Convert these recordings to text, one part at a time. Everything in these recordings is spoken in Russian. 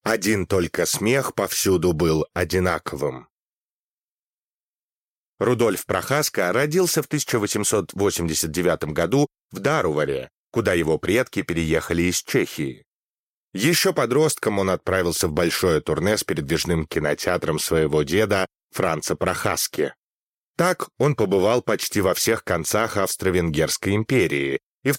Один только смех повсюду был одинаковым. Рудольф Прохаска родился в 1889 году в Даруваре, куда его предки переехали из Чехии. Еще подростком он отправился в большое турне с передвижным кинотеатром своего деда Франца Прохаски. Так он побывал почти во всех концах Австро-Венгерской империи и в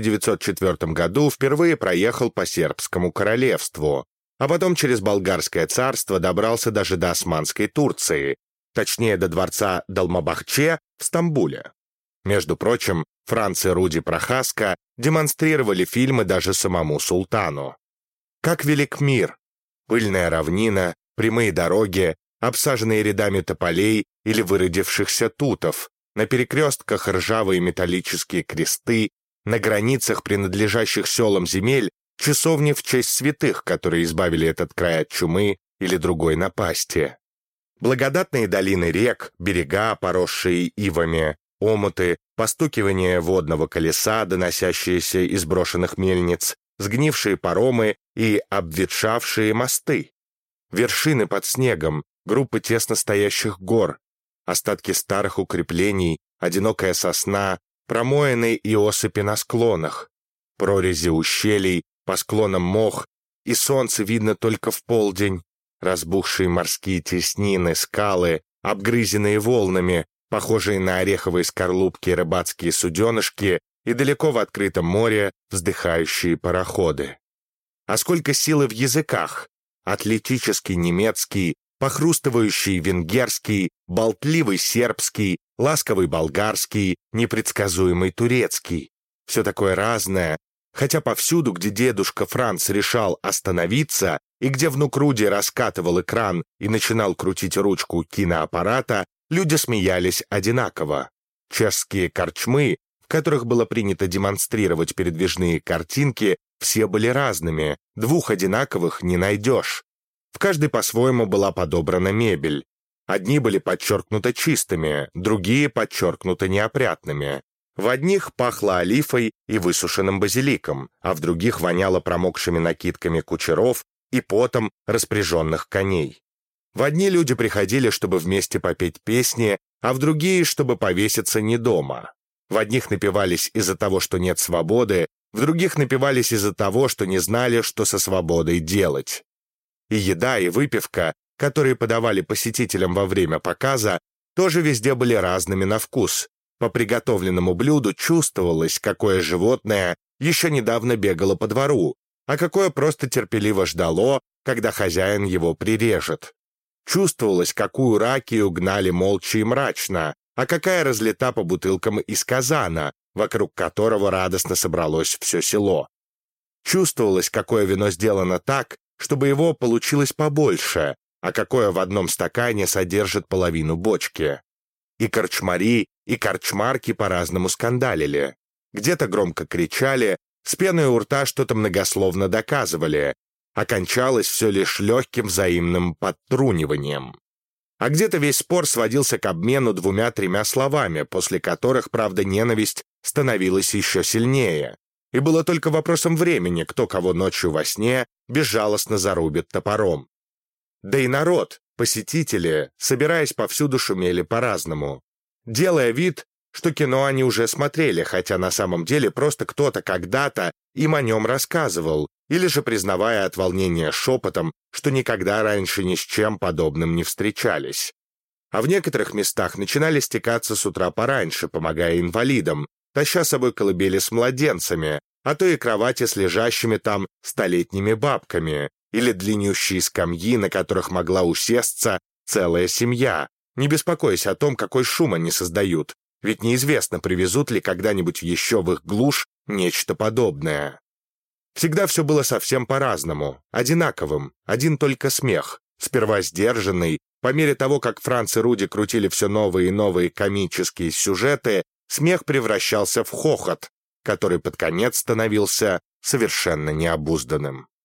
1904 году впервые проехал по Сербскому королевству, а потом через Болгарское царство добрался даже до Османской Турции, точнее до дворца Долмабахче в Стамбуле. Между прочим, Франц и Руди Прохаска демонстрировали фильмы даже самому султану. Как велик мир! Пыльная равнина, прямые дороги, обсаженные рядами тополей или выродившихся тутов, на перекрестках ржавые металлические кресты, на границах принадлежащих селам земель часовни в честь святых, которые избавили этот край от чумы или другой напасти. Благодатные долины рек, берега, поросшие ивами, омуты, постукивание водного колеса, доносящиеся из брошенных мельниц, сгнившие паромы и обветшавшие мосты. Вершины под снегом, группы тесно стоящих гор, остатки старых укреплений, одинокая сосна, промоины и осыпи на склонах, прорези ущелий, по склонам мох, и солнце видно только в полдень, разбухшие морские теснины, скалы, обгрызенные волнами, похожие на ореховые скорлупки рыбацкие суденышки и далеко в открытом море вздыхающие пароходы. А сколько силы в языках! Атлетический немецкий, похрустывающий венгерский, болтливый сербский, ласковый болгарский, непредсказуемый турецкий. Все такое разное, хотя повсюду, где дедушка Франц решал остановиться и где внук Руди раскатывал экран и начинал крутить ручку киноаппарата, люди смеялись одинаково. Чешские корчмы, в которых было принято демонстрировать передвижные картинки, все были разными, двух одинаковых не найдешь. В каждой по-своему была подобрана мебель. Одни были подчеркнуто чистыми, другие подчеркнуто неопрятными. В одних пахло олифой и высушенным базиликом, а в других воняло промокшими накидками кучеров и потом распряженных коней. В одни люди приходили, чтобы вместе попеть песни, а в другие, чтобы повеситься не дома. В одних напивались из-за того, что нет свободы, в других напивались из-за того, что не знали, что со свободой делать. И еда, и выпивка, которые подавали посетителям во время показа, тоже везде были разными на вкус. По приготовленному блюду чувствовалось, какое животное еще недавно бегало по двору, а какое просто терпеливо ждало, когда хозяин его прирежет. Чувствовалось, какую ракию гнали молча и мрачно, а какая разлита по бутылкам из казана, вокруг которого радостно собралось все село. Чувствовалось, какое вино сделано так, чтобы его получилось побольше, а какое в одном стакане содержит половину бочки. И корчмари, и корчмарки по-разному скандалили. Где-то громко кричали, с пеной у рта что-то многословно доказывали, а кончалось все лишь легким взаимным подтруниванием. А где-то весь спор сводился к обмену 2-3 словами, после которых, правда, ненависть становилась еще сильнее. И было только вопросом времени, кто кого ночью во сне безжалостно зарубит топором. Да и народ, посетители, собираясь повсюду, шумели по-разному, делая вид, что кино они уже смотрели, хотя на самом деле просто кто-то когда-то им о нем рассказывал, или же признавая от волнения шепотом, что никогда раньше ни с чем подобным не встречались. А в некоторых местах начинали стекаться с утра пораньше, помогая инвалидам, таща с собой колыбели с младенцами, а то и кровати с лежащими там столетними бабками, или длиннющие скамьи, на которых могла усесться целая семья, не беспокоясь о том, какой шум они создают, ведь неизвестно, привезут ли когда-нибудь еще в их глушь нечто подобное. Всегда все было совсем по-разному, одинаковым, один только смех, сперва сдержанный, по мере того, как Франц и Руди крутили все новые и новые комические сюжеты, смех превращался в хохот, который под конец становился совершенно необузданным.